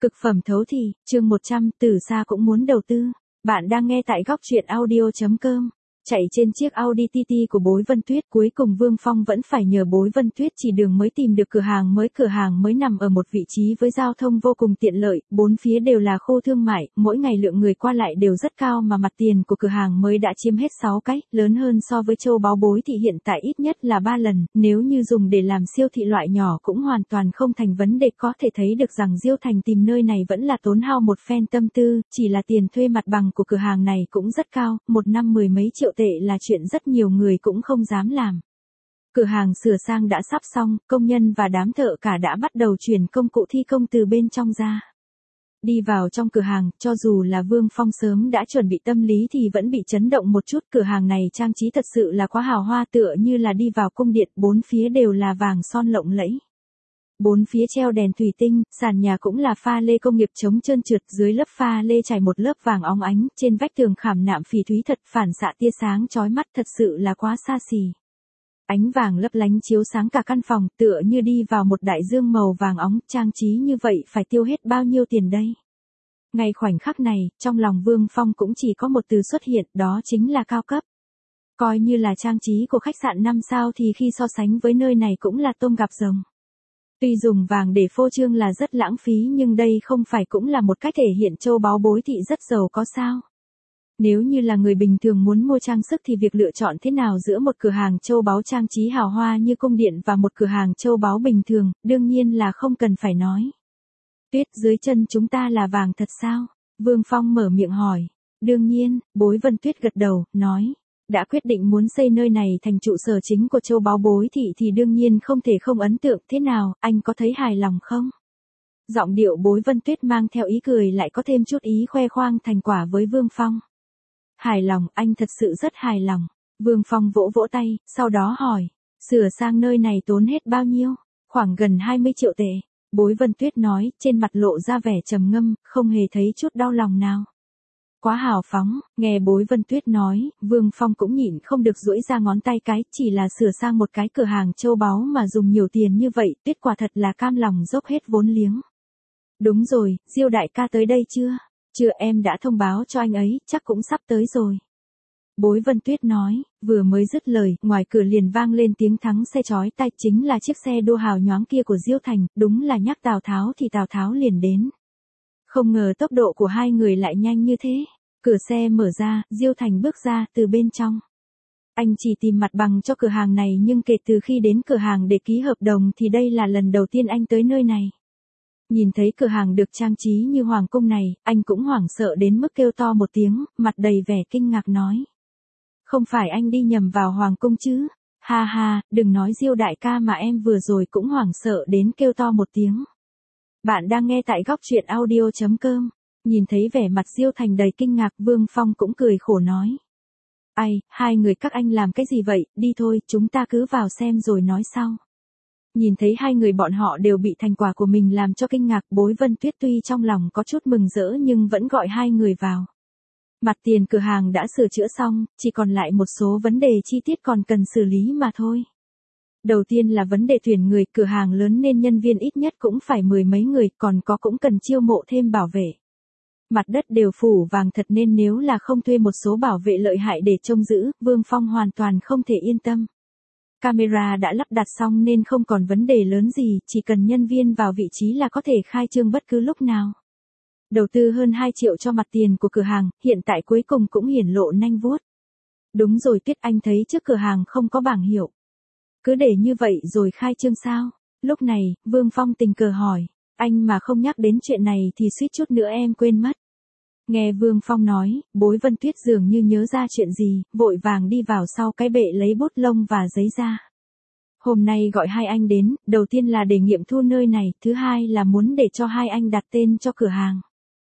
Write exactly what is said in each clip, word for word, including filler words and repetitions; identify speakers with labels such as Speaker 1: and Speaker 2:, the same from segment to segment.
Speaker 1: Cực phẩm thấu thị, chương một trăm, từ xa cũng muốn đầu tư. Bạn đang nghe tại góc truyện audio chấm com. Chạy trên chiếc Audi ti ti của Bối Vân Tuyết, cuối cùng Vương Phong vẫn phải nhờ Bối Vân Tuyết chỉ đường mới tìm được cửa hàng mới. Cửa hàng mới nằm ở một vị trí với giao thông vô cùng tiện lợi, bốn phía đều là khu thương mại, mỗi ngày lượng người qua lại đều rất cao mà mặt tiền của cửa hàng mới đã chiếm hết sáu cái, lớn hơn so với châu báu Bối thị hiện tại ít nhất là ba lần, nếu như dùng để làm siêu thị loại nhỏ cũng hoàn toàn không thành vấn đề. Có thể thấy được rằng Diêu Thành tìm nơi này vẫn là tốn hao một phen tâm tư, chỉ là tiền thuê mặt bằng của cửa hàng này cũng rất cao, một năm mười mấy triệu tệ là chuyện rất nhiều người cũng không dám làm. Cửa hàng sửa sang đã sắp xong, công nhân và đám thợ cả đã bắt đầu chuyển công cụ thi công từ bên trong ra. Đi vào trong cửa hàng, cho dù là Vương Phong sớm đã chuẩn bị tâm lý thì vẫn bị chấn động một chút. Cửa hàng này trang trí thật sự là quá hào hoa, tựa như là đi vào cung điện, bốn phía đều là vàng son lộng lẫy. Bốn phía treo đèn thủy tinh, sàn nhà cũng là pha lê công nghiệp chống trơn trượt, dưới lớp pha lê trải một lớp vàng óng ánh, trên vách tường khảm nạm phỉ thúy thật phản xạ tia sáng chói mắt, thật sự là quá xa xỉ. Ánh vàng lấp lánh chiếu sáng cả căn phòng, tựa như đi vào một đại dương màu vàng óng. Trang trí như vậy phải tiêu hết bao nhiêu tiền đây? Ngay khoảnh khắc này, trong lòng Vương Phong cũng chỉ có một từ xuất hiện, đó chính là cao cấp. Coi như là trang trí của khách sạn năm sao thì khi so sánh với nơi này cũng là tôm gặp rồng. Tuy dùng vàng để phô trương là rất lãng phí, nhưng đây không phải cũng là một cách thể hiện châu báu Bối thị rất giàu có sao? Nếu như là người bình thường muốn mua trang sức thì việc lựa chọn thế nào giữa một cửa hàng châu báu trang trí hào hoa như cung điện và một cửa hàng châu báu bình thường, đương nhiên là không cần phải nói. Tuyết, dưới chân chúng ta là vàng thật sao? Vương Phong mở miệng hỏi. Đương nhiên, Bối Vân Tuyết gật đầu, nói. Đã quyết định muốn xây nơi này thành trụ sở chính của châu báu Bối thị thì đương nhiên không thể không ấn tượng. Thế nào, anh có thấy hài lòng không? Giọng điệu Bối Vân Tuyết mang theo ý cười, lại có thêm chút ý khoe khoang thành quả với Vương Phong. Hài lòng, anh thật sự rất hài lòng. Vương Phong vỗ vỗ tay, sau đó hỏi. Sửa sang nơi này tốn hết bao nhiêu? Khoảng gần hai mươi triệu tệ. Bối Vân Tuyết nói, trên mặt lộ ra vẻ trầm ngâm, không hề thấy chút đau lòng nào. Quá hào phóng. Nghe Bối Vân Tuyết nói, Vương Phong cũng nhịn không được duỗi ra ngón tay cái, chỉ là sửa sang một cái cửa hàng châu báu mà dùng nhiều tiền như vậy, Tuyết quả thật là cam lòng dốc hết vốn liếng. Đúng rồi, Diêu đại ca tới đây chưa? Chưa, em đã thông báo cho anh ấy, chắc cũng sắp tới rồi. Bối Vân Tuyết nói, vừa mới dứt lời, ngoài cửa liền vang lên tiếng thắng xe chói tai, chính là chiếc xe đua hào nhoáng kia của Diêu Thành, đúng là nhắc Tào Tháo thì Tào Tháo liền đến. Không ngờ tốc độ của hai người lại nhanh như thế. Cửa xe mở ra, Diêu Thành bước ra từ bên trong. Anh chỉ tìm mặt bằng cho cửa hàng này, nhưng kể từ khi đến cửa hàng để ký hợp đồng thì đây là lần đầu tiên anh tới nơi này. Nhìn thấy cửa hàng được trang trí như hoàng cung này, anh cũng hoảng sợ đến mức kêu to một tiếng, mặt đầy vẻ kinh ngạc nói. Không phải anh đi nhầm vào hoàng cung chứ? Ha ha, đừng nói Diêu đại ca mà em vừa rồi cũng hoảng sợ đến kêu to một tiếng. Bạn đang nghe tại góc truyện audio chấm com. Nhìn thấy vẻ mặt Diêu Thành đầy kinh ngạc, Vương Phong cũng cười khổ nói. Ai, hai người các anh làm cái gì vậy, đi thôi, chúng ta cứ vào xem rồi nói sau. Nhìn thấy hai người bọn họ đều bị thành quả của mình làm cho kinh ngạc, Bối Vân Tuyết tuy trong lòng có chút mừng rỡ nhưng vẫn gọi hai người vào. Mặt tiền cửa hàng đã sửa chữa xong, chỉ còn lại một số vấn đề chi tiết còn cần xử lý mà thôi. Đầu tiên là vấn đề tuyển người, cửa hàng lớn nên nhân viên ít nhất cũng phải mười mấy người, còn có cũng cần chiêu mộ thêm bảo vệ. Mặt đất đều phủ vàng thật nên nếu là không thuê một số bảo vệ lợi hại để trông giữ, Vương Phong hoàn toàn không thể yên tâm. Camera đã lắp đặt xong nên không còn vấn đề lớn gì, chỉ cần nhân viên vào vị trí là có thể khai trương bất cứ lúc nào. Đầu tư hơn hai triệu cho mặt tiền của cửa hàng, hiện tại cuối cùng cũng hiển lộ nanh vuốt. Đúng rồi Tuyết, anh thấy trước cửa hàng không có bảng hiệu. Cứ để như vậy rồi khai trương sao? Lúc này, Vương Phong tình cờ hỏi. Anh mà không nhắc đến chuyện này thì suýt chút nữa em quên mất. Nghe Vương Phong nói, Bối Vân Tuyết dường như nhớ ra chuyện gì, vội vàng đi vào sau cái bệ lấy bút lông và giấy ra. Hôm nay gọi hai anh đến, đầu tiên là để nghiệm thu nơi này, thứ hai là muốn để cho hai anh đặt tên cho cửa hàng.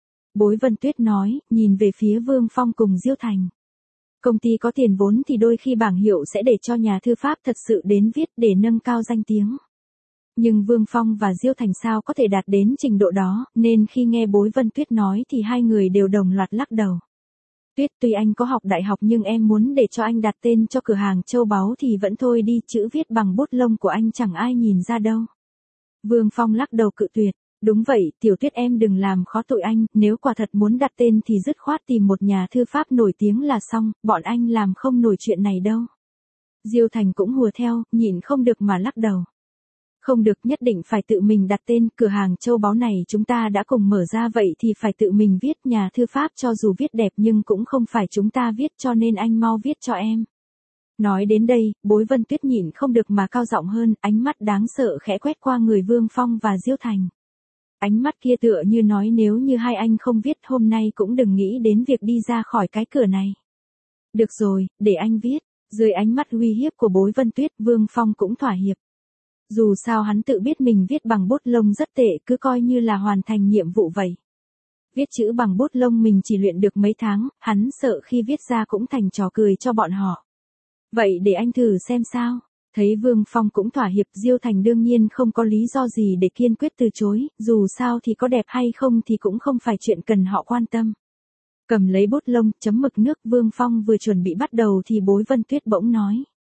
Speaker 1: Bối Vân Tuyết nói, nhìn về phía Vương Phong cùng Diêu Thành. Công ty có tiền vốn thì đôi khi bảng hiệu sẽ để cho nhà thư pháp thật sự đến viết để nâng cao danh tiếng. Nhưng Vương Phong và Diêu Thành sao có thể đạt đến trình độ đó, nên khi nghe Bối Vân Tuyết nói thì hai người đều đồng loạt lắc đầu. Tuyết, tuy anh có học đại học nhưng em muốn để cho anh đặt tên cho cửa hàng châu báu thì vẫn thôi đi, chữ viết bằng bút lông của anh chẳng ai nhìn ra đâu. Vương Phong lắc đầu cự tuyệt. Đúng vậy, Tiểu Tuyết em đừng làm khó tụi anh, nếu quả thật muốn đặt tên thì dứt khoát tìm một nhà thư pháp nổi tiếng là xong, bọn anh làm không nổi chuyện này đâu. Diêu Thành cũng hùa theo, nhịn không được mà lắc đầu. Không được, nhất định phải tự mình đặt tên, cửa hàng châu báu này chúng ta đã cùng mở ra vậy thì phải tự mình viết, nhà thư pháp cho dù viết đẹp nhưng cũng không phải chúng ta viết, cho nên anh mau viết cho em. Nói đến đây, Bối Vân Tuyết nhịn không được mà cao giọng hơn, ánh mắt đáng sợ khẽ quét qua người Vương Phong và Diêu Thành. Ánh mắt kia tựa như nói nếu như hai anh không viết hôm nay cũng đừng nghĩ đến việc đi ra khỏi cái cửa này. Được rồi, để anh viết. Dưới ánh mắt uy hiếp của Bối Vân Tuyết, Vương Phong cũng thỏa hiệp. Dù sao hắn tự biết mình viết bằng bút lông rất tệ, cứ coi như là hoàn thành nhiệm vụ vậy. Viết chữ bằng bút lông mình chỉ luyện được mấy tháng, hắn sợ khi viết ra cũng thành trò cười cho bọn họ. Vậy để anh thử xem sao. Thấy Vương Phong cũng thỏa hiệp, Diêu Thành đương nhiên không có lý do gì để kiên quyết từ chối, dù sao thì có đẹp hay không thì cũng không phải chuyện cần họ quan tâm. Cầm lấy bút lông, chấm mực nước, Vương Phong vừa chuẩn bị bắt đầu thì Bối Vân Tuyết bỗng nói.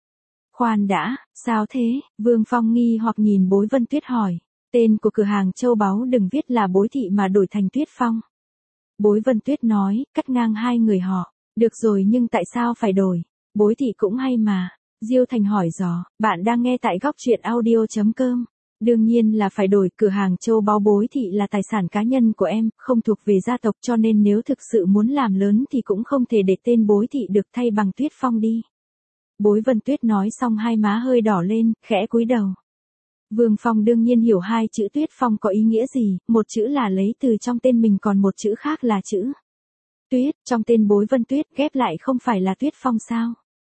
Speaker 1: Khoan đã, sao thế? Vương Phong nghi hoặc nhìn Bối Vân Tuyết hỏi. Tên của cửa hàng châu báu đừng viết là Bối Thị mà đổi thành Tuyết Phong. Bối Vân Tuyết nói, cắt ngang hai người họ. Được rồi nhưng tại sao phải đổi? Bối Thị cũng hay mà. Diêu Thành hỏi dò, bạn đang nghe tại góc truyện audio chấm com. Đương nhiên là phải đổi, cửa hàng châu báu Bối Thị là tài sản cá nhân của em, không thuộc về gia tộc, cho nên nếu thực sự muốn làm lớn thì cũng không thể để tên Bối Thị được thay bằng Tuyết Phong đi. Bối Vân Tuyết nói xong hai má hơi đỏ lên, khẽ cúi đầu. Vương Phong đương nhiên hiểu hai chữ Tuyết Phong có ý nghĩa gì, một chữ là lấy từ trong tên mình còn một chữ khác là chữ Tuyết, trong tên Bối Vân Tuyết ghép lại không phải là Tuyết Phong sao?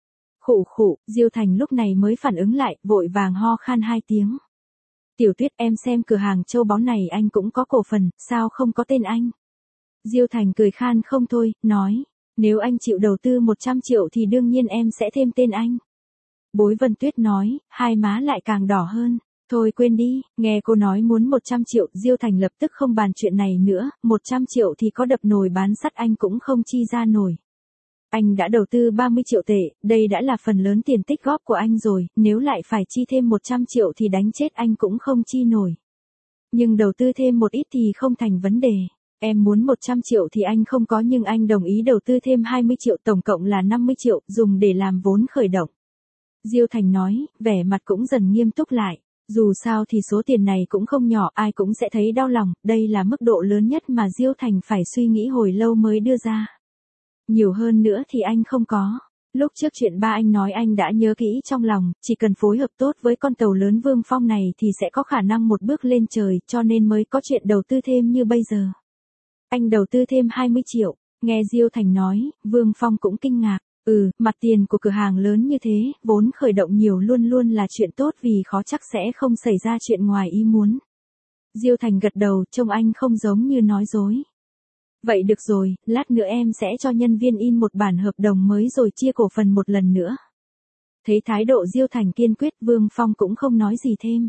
Speaker 1: Khụ khụ, Diêu Thành lúc này mới phản ứng lại, vội vàng ho khan hai tiếng. Tiểu Tuyết em xem cửa hàng châu báu này anh cũng có cổ phần, sao không có tên anh? Diêu Thành cười khan không thôi, nói, nếu anh chịu đầu tư một trăm triệu thì đương nhiên em sẽ thêm tên anh. Bối Vân Tuyết nói, hai má lại càng đỏ hơn. Thôi quên đi, nghe cô nói muốn một trăm triệu, Diêu Thành lập tức không bàn chuyện này nữa, một trăm triệu thì có đập nồi bán sắt anh cũng không chi ra nổi. Anh đã đầu tư ba mươi triệu tệ, đây đã là phần lớn tiền tích góp của anh rồi, nếu lại phải chi thêm một trăm triệu thì đánh chết anh cũng không chi nổi. Nhưng đầu tư thêm một ít thì không thành vấn đề. Em muốn một trăm triệu thì anh không có nhưng anh đồng ý đầu tư thêm hai mươi triệu, tổng cộng là năm mươi triệu, dùng để làm vốn khởi động. Diêu Thành nói, vẻ mặt cũng dần nghiêm túc lại. Dù sao thì số tiền này cũng không nhỏ, ai cũng sẽ thấy đau lòng, đây là mức độ lớn nhất mà Diêu Thành phải suy nghĩ hồi lâu mới đưa ra. Nhiều hơn nữa thì anh không có. Lúc trước chuyện ba anh nói anh đã nhớ kỹ trong lòng, chỉ cần phối hợp tốt với con tàu lớn Vương Phong này thì sẽ có khả năng một bước lên trời, cho nên mới có chuyện đầu tư thêm như bây giờ. Anh đầu tư thêm hai mươi triệu, nghe Diêu Thành nói, Vương Phong cũng kinh ngạc. Ừ, mặt tiền của cửa hàng lớn như thế, vốn khởi động nhiều luôn luôn là chuyện tốt vì khó chắc sẽ không xảy ra chuyện ngoài ý muốn. Diêu Thành gật đầu, trông anh không giống như nói dối. Vậy được rồi, lát nữa em sẽ cho nhân viên in một bản hợp đồng mới rồi chia cổ phần một lần nữa. Thấy thái độ Diêu Thành kiên quyết, Vương Phong cũng không nói gì thêm.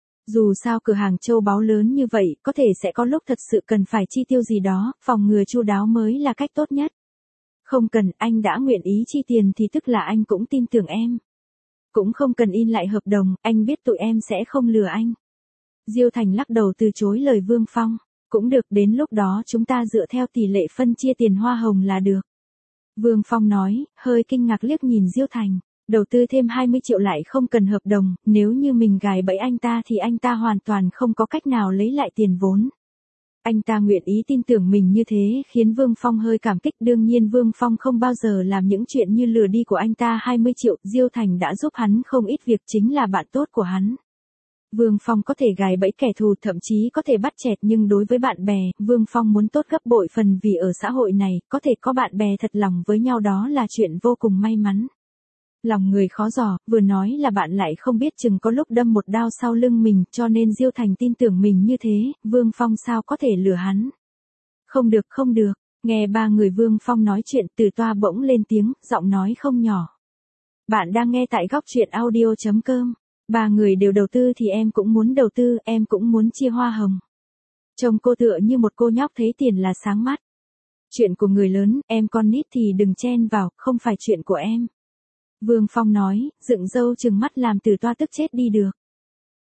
Speaker 1: Dù sao cửa hàng châu báu lớn như vậy, có thể sẽ có lúc thật sự cần phải chi tiêu gì đó, phòng ngừa chu đáo mới là cách tốt nhất. Không cần, anh đã nguyện ý chi tiền thì tức là anh cũng tin tưởng em. Cũng không cần in lại hợp đồng, anh biết tụi em sẽ không lừa anh. Diêu Thành lắc đầu từ chối lời Vương Phong. Cũng được, đến lúc đó chúng ta dựa theo tỷ lệ phân chia tiền hoa hồng là được. Vương Phong nói, hơi kinh ngạc liếc nhìn Diêu Thành. Đầu tư thêm hai mươi triệu lại không cần hợp đồng, nếu như mình gài bẫy anh ta thì anh ta hoàn toàn không có cách nào lấy lại tiền vốn. Anh ta nguyện ý tin tưởng mình như thế khiến Vương Phong hơi cảm kích, đương nhiên Vương Phong không bao giờ làm những chuyện như lừa đi của anh ta hai mươi triệu, Diêu Thành đã giúp hắn không ít việc, chính là bạn tốt của hắn. Vương Phong có thể gài bẫy kẻ thù, thậm chí có thể bắt chẹt, nhưng đối với bạn bè, Vương Phong muốn tốt gấp bội phần vì ở xã hội này, có thể có bạn bè thật lòng với nhau đó là chuyện vô cùng may mắn. Lòng người khó dò, vừa nói là bạn lại không biết chừng có lúc đâm một đao sau lưng mình, cho nên Diêu Thành tin tưởng mình như thế, Vương Phong sao có thể lừa hắn. Không được không được, nghe ba người Vương Phong nói chuyện, Từ Toa bỗng lên tiếng, giọng nói không nhỏ. Bạn đang nghe tại góc truyện audio chấm com. Ba người đều đầu tư thì em cũng muốn đầu tư, em cũng muốn chia hoa hồng. Trông cô tựa như một cô nhóc thấy tiền là sáng mắt. Chuyện của người lớn, em con nít thì đừng chen vào, không phải chuyện của em. Vương Phong nói, dựng râu trừng mắt làm Từ Toa tức chết đi được.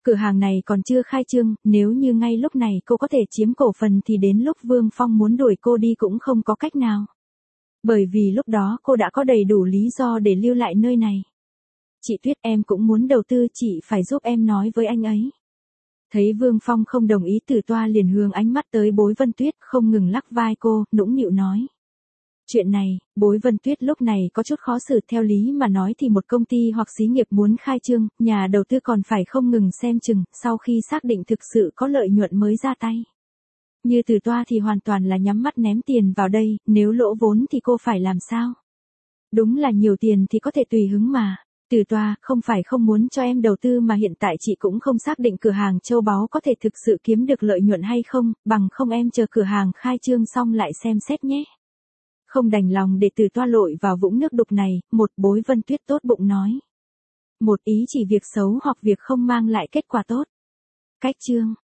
Speaker 1: Cửa hàng này còn chưa khai trương, nếu như ngay lúc này cô có thể chiếm cổ phần thì đến lúc Vương Phong muốn đuổi cô đi cũng không có cách nào. Bởi vì lúc đó cô đã có đầy đủ lý do để lưu lại nơi này. Chị Tuyết, em cũng muốn đầu tư, chị phải giúp em nói với anh ấy. Thấy Vương Phong không đồng ý, Tử Toa liền hướng ánh mắt tới Bối Vân Tuyết, không ngừng lắc vai cô, nũng nịu nói. Chuyện này, Bối Vân Tuyết lúc này có chút khó xử, theo lý mà nói thì một công ty hoặc xí nghiệp muốn khai trương, nhà đầu tư còn phải không ngừng xem chừng, sau khi xác định thực sự có lợi nhuận mới ra tay. Như Tử Toa thì hoàn toàn là nhắm mắt ném tiền vào đây, nếu lỗ vốn thì cô phải làm sao? Đúng là nhiều tiền thì có thể tùy hứng mà. Tử Toa, không phải không muốn cho em đầu tư mà hiện tại chị cũng không xác định cửa hàng châu báu có thể thực sự kiếm được lợi nhuận hay không, bằng không em chờ cửa hàng khai trương xong lại xem xét nhé. Không đành lòng để Tử Toa lội vào vũng nước đục này, một Bối Vân Tuyết tốt bụng nói. Một ý chỉ việc xấu hoặc việc không mang lại kết quả tốt. Cách chương